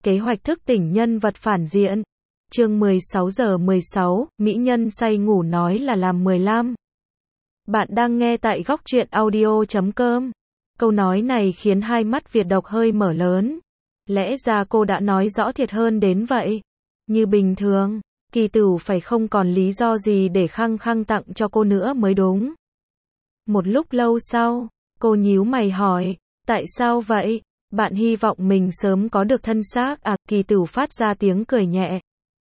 Kế hoạch thức tỉnh nhân vật phản diện. Chương 16:16, Mỹ nhân say ngủ nói là làm 15. Bạn đang nghe tại góc truyện audio.com. Câu nói này khiến hai mắt Việt Độc hơi mở lớn. Lẽ ra cô đã nói rõ thiệt hơn đến vậy. Như bình thường, Kỳ Tửu phải không còn lý do gì để khăng khăng tặng cho cô nữa mới đúng. Một lúc lâu sau, cô nhíu mày hỏi, tại sao vậy? Bạn hy vọng mình sớm có được thân xác à? Kỳ Tửu phát ra tiếng cười nhẹ.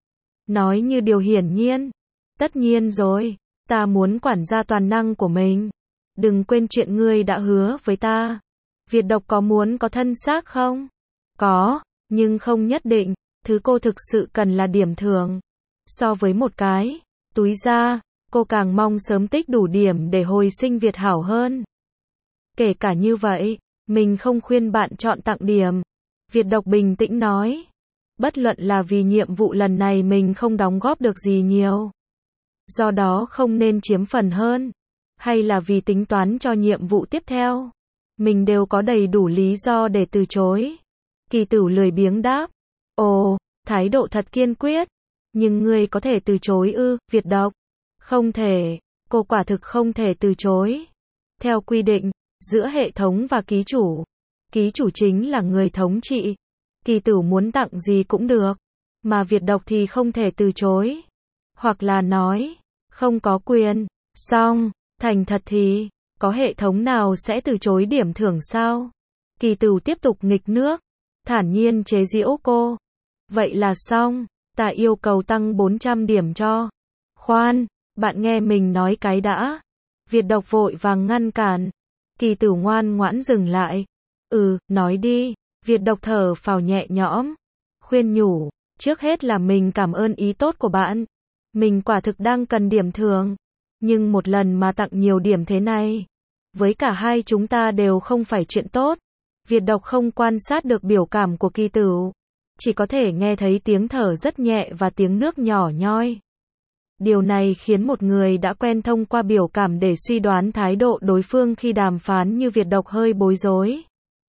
Nói như điều hiển nhiên. Tất nhiên rồi, ta muốn quản gia toàn năng của mình. Đừng quên chuyện ngươi đã hứa với ta. Việt Độc có muốn có thân xác không? Có, nhưng không nhất định. Thứ cô thực sự cần là điểm thưởng. So với một cái túi da, cô càng mong sớm tích đủ điểm để hồi sinh Việt hảo hơn. Kể cả như vậy, mình không khuyên bạn chọn tặng điểm. Việt Độc bình tĩnh nói. Bất luận là vì nhiệm vụ lần này mình không đóng góp được gì nhiều, do đó không nên chiếm phần hơn, hay là vì tính toán cho nhiệm vụ tiếp theo, mình đều có đầy đủ lý do để từ chối. Kỳ Tửu lười biếng đáp. Ồ, thái độ thật kiên quyết. Nhưng ngươi có thể từ chối ư? Việt Độc. Không thể, cô quả thực không thể từ chối. Theo quy định, giữa hệ thống và ký chủ chính là người thống trị. Kỳ Tửu muốn tặng gì cũng được, mà Việt Độc thì không thể từ chối. Hoặc là nói, không có quyền. Xong, thành thật thì, có hệ thống nào sẽ từ chối điểm thưởng sao? Kỳ Tửu tiếp tục nghịch nước, thản nhiên chế giễu cô. Vậy là xong, ta yêu cầu tăng 400 điểm cho. Khoan, bạn nghe mình nói cái đã. Việt Độc vội vàng ngăn cản. Kỳ Tửu ngoan ngoãn dừng lại. Nói đi. Việt Độc thở phào nhẹ nhõm, khuyên nhủ, trước hết là mình cảm ơn ý tốt của bạn. Mình quả thực đang cần điểm thưởng, nhưng một lần mà tặng nhiều điểm thế này, với cả hai chúng ta đều không phải chuyện tốt. Việt Độc không quan sát được biểu cảm của Kỳ Tửu, chỉ có thể nghe thấy tiếng thở rất nhẹ và tiếng nước nhỏ nhoi. Điều này khiến một người đã quen thông qua biểu cảm để suy đoán thái độ đối phương khi đàm phán như Việt Độc hơi bối rối.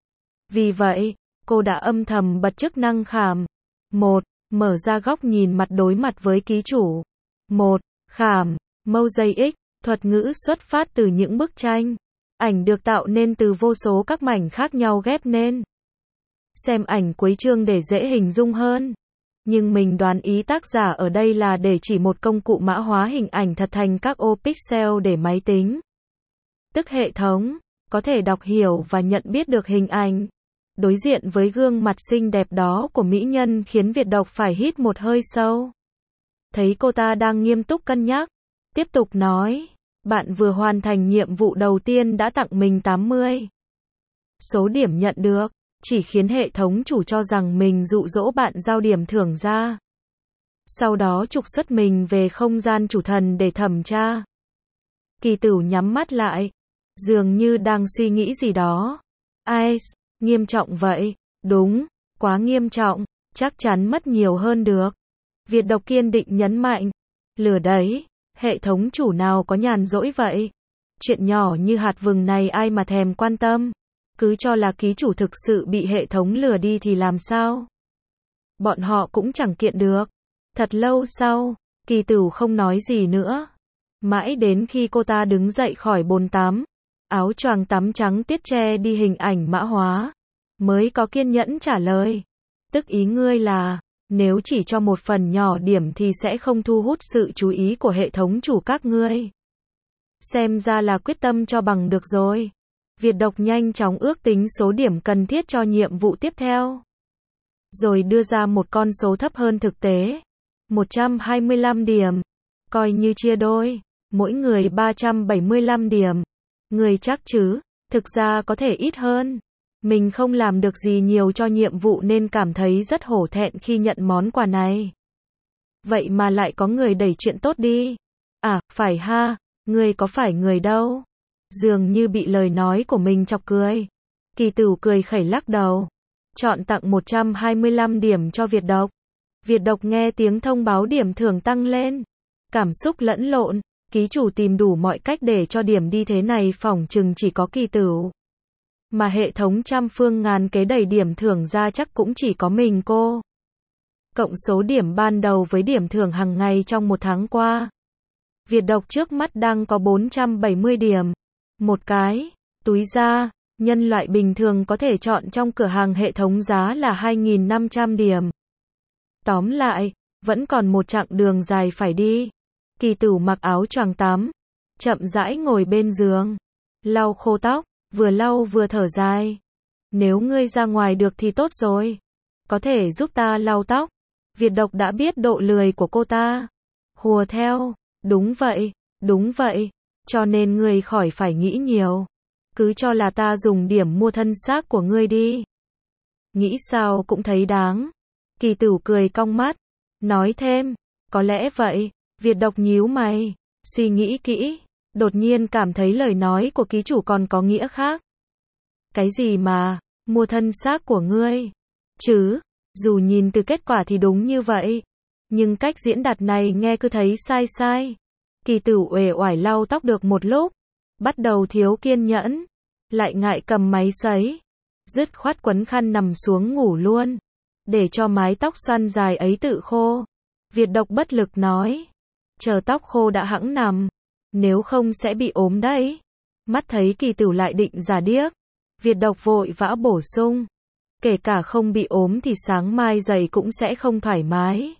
Vì vậy, cô đã âm thầm bật chức năng khảm. 1. Mở ra góc nhìn mặt đối mặt với ký chủ. 1. Khảm, Mosaic, thuật ngữ xuất phát từ những bức tranh. Ảnh được tạo nên từ vô số các mảnh khác nhau ghép nên. Xem ảnh cuối chương để dễ hình dung hơn. Nhưng mình đoán ý tác giả ở đây là để chỉ một công cụ mã hóa hình ảnh thật thành các ô pixel để máy tính, tức hệ thống, có thể đọc hiểu và nhận biết được hình ảnh. Đối diện với gương mặt xinh đẹp đó của mỹ nhân khiến Việt Độc phải hít một hơi sâu. Thấy cô ta đang nghiêm túc cân nhắc, tiếp tục nói, bạn vừa hoàn thành nhiệm vụ đầu tiên đã tặng mình 80. Số điểm nhận được, chỉ khiến hệ thống chủ cho rằng mình dụ dỗ bạn giao điểm thưởng ra. Sau đó trục xuất mình về không gian chủ thần để thẩm tra. Kỳ Tửu nhắm mắt lại, dường như đang suy nghĩ gì đó. Ice. Nghiêm trọng vậy, đúng, quá nghiêm trọng, chắc chắn mất nhiều hơn được. Việt Độc kiên định nhấn mạnh, lừa đấy, hệ thống chủ nào có nhàn rỗi vậy. Chuyện nhỏ như hạt vừng này ai mà thèm quan tâm, cứ cho là ký chủ thực sự bị hệ thống lừa đi thì làm sao? Bọn họ cũng chẳng kiện được. Thật lâu sau, Kỳ Tửu không nói gì nữa. Mãi đến khi cô ta đứng dậy khỏi bồn tắm, áo choàng tắm trắng tiết che đi hình ảnh mã hóa, mới có kiên nhẫn trả lời. Tức ý ngươi là, nếu chỉ cho một phần nhỏ điểm thì sẽ không thu hút sự chú ý của hệ thống chủ các ngươi. Xem ra là quyết tâm cho bằng được rồi. Việt Độc nhanh chóng ước tính số điểm cần thiết cho nhiệm vụ tiếp theo, rồi đưa ra một con số thấp hơn thực tế. 125 điểm. Coi như chia đôi, mỗi người 375 điểm. Người chắc chứ, thực ra có thể ít hơn. Mình không làm được gì nhiều cho nhiệm vụ nên cảm thấy rất hổ thẹn khi nhận món quà này. Vậy mà lại có người đẩy chuyện tốt đi. À, phải ha, ngươi có phải người đâu. Dường như bị lời nói của mình chọc cười. Kỳ Tửu cười khẩy lắc đầu. Chọn tặng 125 điểm cho Việt Độc. Việt Độc nghe tiếng thông báo điểm thưởng tăng lên. Cảm xúc lẫn lộn, ký chủ tìm đủ mọi cách để cho điểm đi thế này phỏng chừng chỉ có Kỳ Tửu. Mà hệ thống trăm phương ngàn kế đẩy điểm thưởng ra chắc cũng chỉ có mình cô. Cộng số điểm ban đầu với điểm thưởng hàng ngày trong một tháng qua. Việt độc trước mắt đang có 470 điểm. Một cái túi da, nhân loại bình thường có thể chọn trong cửa hàng hệ thống giá là 2.500 điểm. Tóm lại, vẫn còn một chặng đường dài phải đi. Kỳ Tửu mặc áo choàng tắm, chậm rãi ngồi bên giường, lau khô tóc, vừa lau vừa thở dài. Nếu ngươi ra ngoài được thì tốt rồi. Có thể giúp ta lau tóc. Việt độc đã biết độ lười của cô ta. Hùa theo, đúng vậy, cho nên ngươi khỏi phải nghĩ nhiều. Cứ cho là ta dùng điểm mua thân xác của ngươi đi. Nghĩ sao cũng thấy đáng. Kỳ Tửu cười cong mắt, nói thêm, có lẽ vậy. Việt độc nhíu mày, suy nghĩ kỹ, đột nhiên cảm thấy lời nói của ký chủ còn có nghĩa khác. Cái gì mà, mua thân xác của ngươi? Chứ, dù nhìn từ kết quả thì đúng như vậy. Nhưng cách diễn đạt này nghe cứ thấy sai sai. Kỳ Tửu uể oải lau tóc được một lúc, bắt đầu thiếu kiên nhẫn, lại ngại cầm máy sấy, dứt khoát quấn khăn nằm xuống ngủ luôn, để cho mái tóc xoăn dài ấy tự khô. Việt độc bất lực nói, chờ tóc khô đã hẵng nằm, nếu không sẽ bị ốm đấy. Mắt thấy Kỳ Tửu lại định giả điếc, Việt độc vội vã bổ sung, kể cả không bị ốm thì sáng mai dậy cũng sẽ không thoải mái.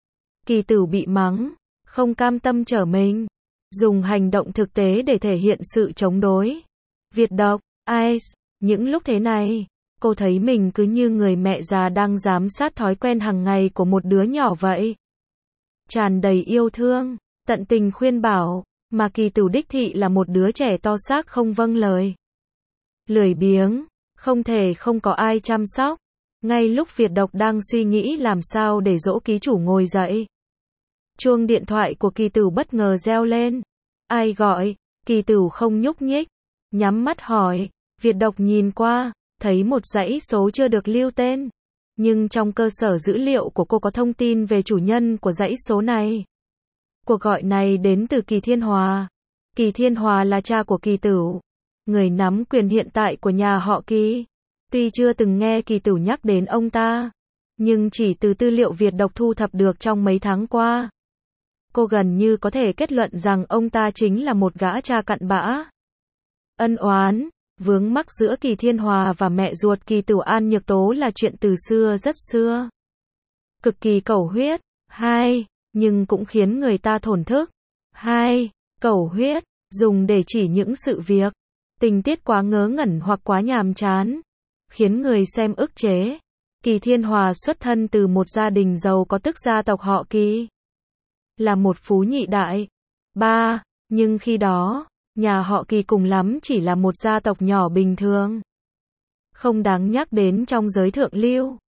Kỳ Tửu bị mắng, không cam tâm trở mình, dùng hành động thực tế để thể hiện sự chống đối. Việt độc, Ice, những lúc thế này, cô thấy mình cứ như người mẹ già đang giám sát thói quen hàng ngày của một đứa nhỏ vậy. Tràn đầy yêu thương, tận tình khuyên bảo, mà Kỳ Tửu đích thị là một đứa trẻ to xác không vâng lời. Lười biếng, không thể không có ai chăm sóc. Ngay lúc Việt độc đang suy nghĩ làm sao để dỗ ký chủ ngồi dậy, chuông điện thoại của Kỳ Tửu bất ngờ reo lên. Ai gọi? Kỳ Tửu không nhúc nhích, nhắm mắt hỏi. Việt độc nhìn qua, thấy một dãy số chưa được lưu tên. Nhưng trong cơ sở dữ liệu của cô có thông tin về chủ nhân của dãy số này. Cuộc gọi này đến từ Kỳ Thiên Hòa. Kỳ Thiên Hòa là cha của Kỳ Tửu, người nắm quyền hiện tại của nhà họ Kỳ. Tuy chưa từng nghe Kỳ Tửu nhắc đến ông ta, nhưng chỉ từ tư liệu Việt độc thu thập được trong mấy tháng qua, cô gần như có thể kết luận rằng ông ta chính là một gã cha cặn bã. Ân oán, vướng mắc giữa Kỳ Thiên Hòa và mẹ ruột Kỳ Tửu An Nhược Tố là chuyện từ xưa rất xưa. Cực kỳ cẩu huyết. Nhưng cũng khiến người ta thổn thức. Cẩu huyết, dùng để chỉ những sự việc, tình tiết quá ngớ ngẩn hoặc quá nhàm chán, khiến người xem ức chế. Kỳ Thiên Hòa xuất thân từ một gia đình giàu có, tức gia tộc họ Kỳ, là một phú nhị đại. Nhưng khi đó, nhà họ Kỳ cùng lắm chỉ là một gia tộc nhỏ bình thường, không đáng nhắc đến trong giới thượng lưu.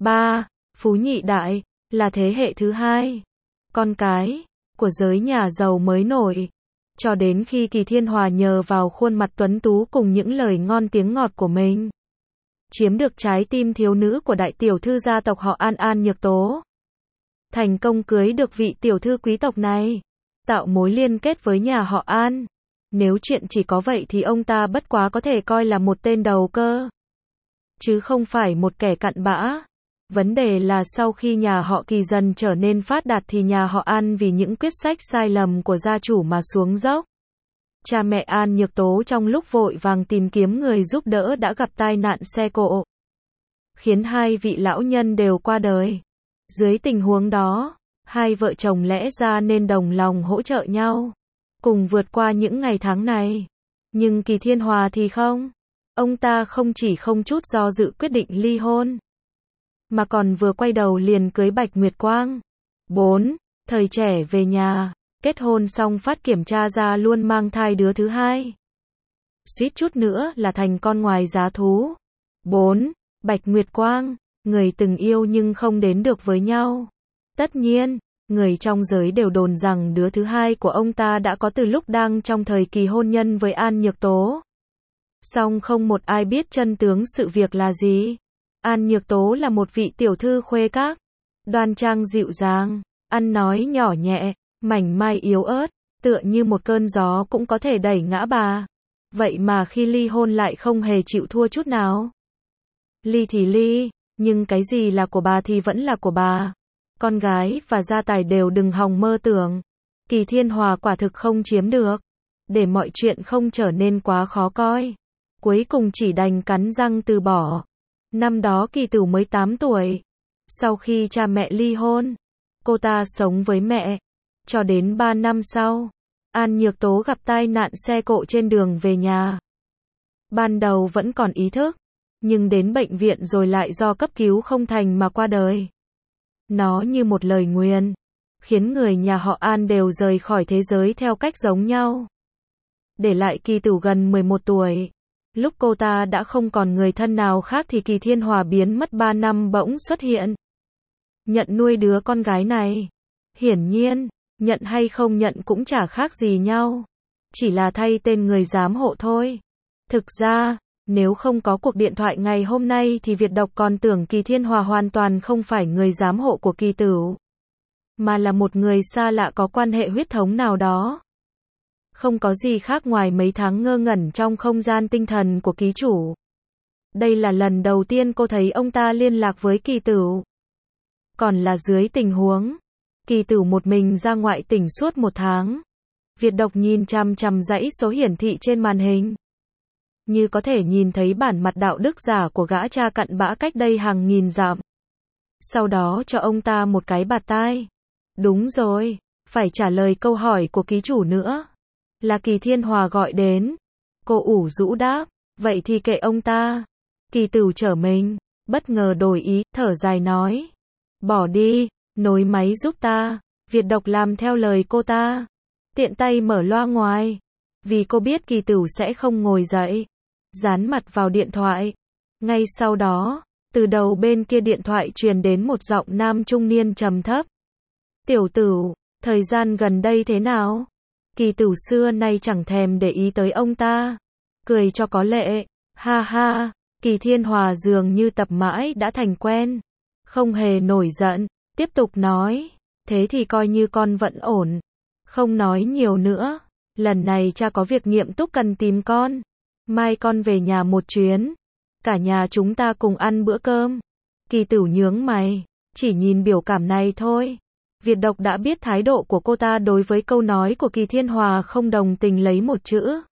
Phú nhị đại là thế hệ thứ hai, con cái của giới nhà giàu mới nổi. Cho đến khi Kỳ Thiên Hòa nhờ vào khuôn mặt tuấn tú cùng những lời ngon tiếng ngọt của mình, chiếm được trái tim thiếu nữ của đại tiểu thư gia tộc họ An, An Nhược Tố. Thành công cưới được vị tiểu thư quý tộc này, tạo mối liên kết với nhà họ An. Nếu chuyện chỉ có vậy thì ông ta bất quá có thể coi là một tên đầu cơ, chứ không phải một kẻ cặn bã. Vấn đề là sau khi nhà họ Kỳ dần trở nên phát đạt thì nhà họ An vì những quyết sách sai lầm của gia chủ mà xuống dốc. Cha mẹ An Nhược Tố trong lúc vội vàng tìm kiếm người giúp đỡ đã gặp tai nạn xe cộ, khiến hai vị lão nhân đều qua đời. Dưới tình huống đó, hai vợ chồng lẽ ra nên đồng lòng hỗ trợ nhau, cùng vượt qua những ngày tháng này. Nhưng Kỳ Thiên Hòa thì không. Ông ta không chỉ không chút do dự quyết định ly hôn, mà còn vừa quay đầu liền cưới Bạch Nguyệt Quang. 4. Thời trẻ về nhà, kết hôn xong phát kiểm tra ra luôn mang thai đứa thứ hai. Suýt chút nữa là thành con ngoài giá thú. 4. Bạch Nguyệt Quang, người từng yêu nhưng không đến được với nhau. Tất nhiên, người trong giới đều đồn rằng đứa thứ hai của ông ta đã có từ lúc đang trong thời kỳ hôn nhân với An Nhược Tố. Song không một ai biết chân tướng sự việc là gì. An Nhược Tố là một vị tiểu thư khuê các, đoan trang dịu dàng, ăn nói nhỏ nhẹ, mảnh mai yếu ớt, tựa như một cơn gió cũng có thể đẩy ngã bà. Vậy mà khi ly hôn lại không hề chịu thua chút nào. Ly thì ly, nhưng cái gì là của bà thì vẫn là của bà. Con gái và gia tài đều đừng hòng mơ tưởng. Kỳ Thiên Hòa quả thực không chiếm được. Để mọi chuyện không trở nên quá khó coi, cuối cùng chỉ đành cắn răng từ bỏ. Năm đó Kỳ Tửu mới 8 tuổi. Sau khi cha mẹ ly hôn, cô ta sống với mẹ. Cho đến 3 năm sau, An Nhược Tố gặp tai nạn xe cộ trên đường về nhà. Ban đầu vẫn còn ý thức, nhưng đến bệnh viện rồi lại do cấp cứu không thành mà qua đời. Nó như một lời nguyền, khiến người nhà họ An đều rời khỏi thế giới theo cách giống nhau. Để lại Kỳ Tửu gần 11 tuổi. Lúc cô ta đã không còn người thân nào khác thì Kỳ Thiên Hòa biến mất 3 năm bỗng xuất hiện. Nhận nuôi đứa con gái này. Hiển nhiên, nhận hay không nhận cũng chả khác gì nhau. Chỉ là thay tên người giám hộ thôi. Thực ra, nếu không có cuộc điện thoại ngày hôm nay thì Việt Độc còn tưởng Kỳ Thiên Hòa hoàn toàn không phải người giám hộ của Kỳ Tửu, mà là một người xa lạ có quan hệ huyết thống nào đó. Không có gì khác ngoài mấy tháng ngơ ngẩn trong không gian tinh thần của ký chủ. Đây là lần đầu tiên cô thấy ông ta liên lạc với Kỳ Tửu. Còn là dưới tình huống Kỳ Tửu một mình ra ngoại tỉnh suốt 1 tháng. Việt Độc nhìn chằm chằm dãy số hiển thị trên màn hình. Như có thể nhìn thấy bản mặt đạo đức giả của gã cha cặn bã cách đây hàng nghìn dặm. Sau đó cho ông ta một cái bạt tai. Đúng rồi, phải trả lời câu hỏi của ký chủ nữa. Là Kỳ Thiên Hòa gọi đến. Cô ủ rũ đáp, vậy thì kệ ông ta. Kỳ Tửu trở mình, bất ngờ đổi ý, thở dài nói. Bỏ đi, nối máy giúp ta. Việt Độc làm theo lời cô ta. Tiện tay mở loa ngoài. Vì cô biết Kỳ Tửu sẽ không ngồi dậy. Dán mặt vào điện thoại. Ngay sau đó, từ đầu bên kia điện thoại truyền đến một giọng nam trung niên trầm thấp. Tiểu Tửu, thời gian gần đây thế nào? Kỳ Tửu xưa nay chẳng thèm để ý tới ông ta. Cười cho có lệ. Ha ha, Kỳ Thiên Hòa dường như tập mãi đã thành quen. Không hề nổi giận, tiếp tục nói. Thế thì coi như con vẫn ổn. Không nói nhiều nữa. Lần này cha có việc nghiêm túc cần tìm con. Mai con về nhà một chuyến. Cả nhà chúng ta cùng ăn bữa cơm. Kỳ Tửu nhướng mày. Chỉ nhìn biểu cảm này thôi. Việt Độc đã biết thái độ của cô ta đối với câu nói của Kỳ Thiên Hòa không đồng tình lấy một chữ.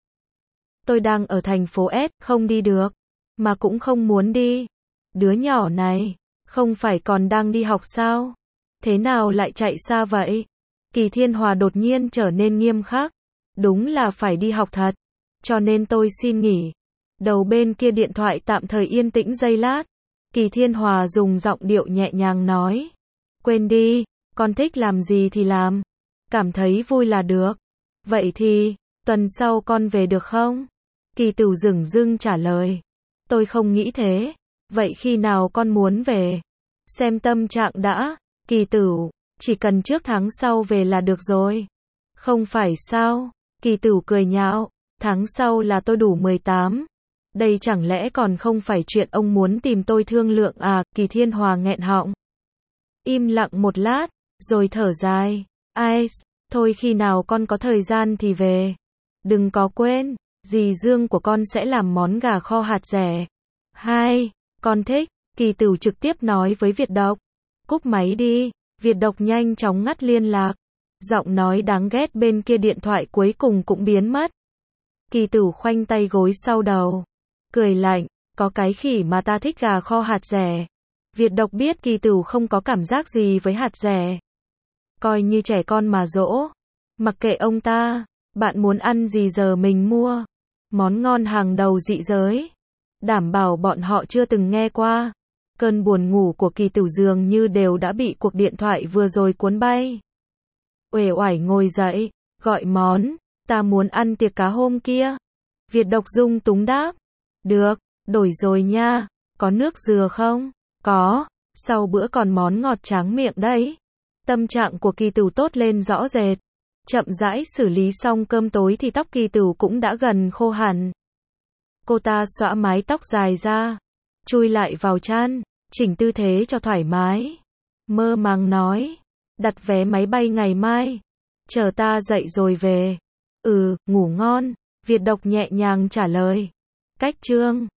Tôi đang ở thành phố S, không đi được. Mà cũng không muốn đi. Đứa nhỏ này, không phải còn đang đi học sao? Thế nào lại chạy xa vậy? Kỳ Thiên Hòa đột nhiên trở nên nghiêm khắc. Đúng là phải đi học thật. Cho nên tôi xin nghỉ. Đầu bên kia điện thoại tạm thời yên tĩnh giây lát. Kỳ Thiên Hòa dùng giọng điệu nhẹ nhàng nói. Quên đi, con thích làm gì thì làm. Cảm thấy vui là được. Vậy thì, tuần sau con về được không? Kỳ Tửu dửng dưng trả lời. Tôi không nghĩ thế. Vậy khi nào con muốn về? Xem tâm trạng đã. Kỳ Tửu, chỉ cần trước tháng sau về là được rồi. Không phải sao? Kỳ Tửu cười nhạo. Tháng sau là tôi đủ 18. Đây chẳng lẽ còn không phải chuyện ông muốn tìm tôi thương lượng à? Kỳ Thiên Hòa nghẹn họng. Im lặng một lát, rồi thở dài. Ai, thôi khi nào con có thời gian thì về. Đừng có quên, dì Dương của con sẽ làm món gà kho hạt dẻ. Hai, con thích. Kỳ Tửu trực tiếp nói với Việt Độc. Cúp máy đi. Việt Độc nhanh chóng ngắt liên lạc. Giọng nói đáng ghét bên kia điện thoại cuối cùng cũng biến mất. Kỳ Tửu khoanh tay gối sau đầu. Cười lạnh, có cái khỉ mà ta thích gà kho hạt dẻ. Việt Độc biết Kỳ Tửu không có cảm giác gì với hạt dẻ. Coi như trẻ con mà dỗ. Mặc kệ ông ta, bạn muốn ăn gì giờ mình mua. Món ngon hàng đầu dị giới. Đảm bảo bọn họ chưa từng nghe qua. Cơn buồn ngủ của Kỳ Tửu dường như đều đã bị cuộc điện thoại vừa rồi cuốn bay. Uể oải ngồi dậy, gọi món. Ta muốn ăn tiệc cá hôm kia. Việt Độc dung túng đáp. Được, đổi rồi nha. Có nước dừa không? Có. Sau bữa còn món ngọt tráng miệng đấy. Tâm trạng của Kỳ Tửu tốt lên rõ rệt. Chậm rãi xử lý xong cơm tối thì tóc Kỳ Tửu cũng đã gần khô hẳn. Cô ta xõa mái tóc dài ra, chui lại vào chăn, chỉnh tư thế cho thoải mái. Mơ màng nói, đặt vé máy bay ngày mai. Chờ ta dậy rồi về. Ngủ ngon. Việt đọc nhẹ nhàng trả lời. Cách chương